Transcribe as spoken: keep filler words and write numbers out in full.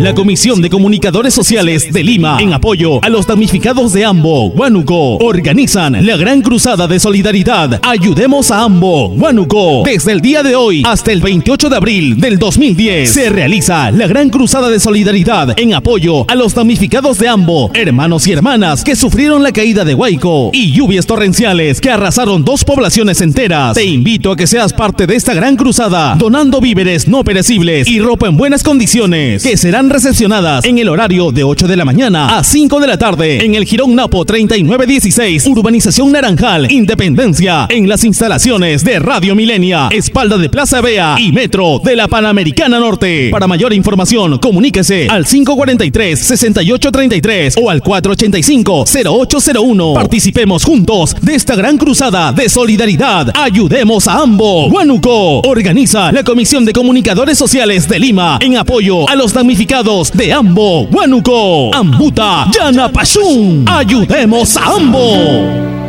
La Comisión de Comunicadores Sociales de Lima, en apoyo a los damnificados de Ambo, Huánuco, organizan la Gran Cruzada de Solidaridad Ayudemos a Ambo, Huánuco. Desde el día de hoy hasta el veintiocho de abril del dos mil diez se realiza la Gran Cruzada de Solidaridad en apoyo a los damnificados de Ambo, hermanos y hermanas que sufrieron la caída de Huayco y lluvias torrenciales que arrasaron dos poblaciones enteras. Te invito a que seas parte de esta gran cruzada, donando víveres no perecibles y ropa en buenas condiciones, que serán recepcionadas en el horario de ocho de la mañana a cinco de la tarde en el Jirón Napo treinta y nueve dieciséis, Urbanización Naranjal, Independencia, en las instalaciones de Radio Milenia, espalda de Plaza Vea y Metro de la Panamericana Norte. Para mayor información, comuníquese al cinco cuatro tres, seis ocho tres tres o al cuatro ocho cinco, cero ocho cero uno. Participemos juntos de esta gran cruzada de solidaridad. Ayudemos a Ambo, Huánuco. Organiza la Comisión de Comunicadores Sociales de Lima en apoyo a los damnificados de Ambo, Huánuco. Ambuta, Yana Pashun. Ayudemos a Ambo.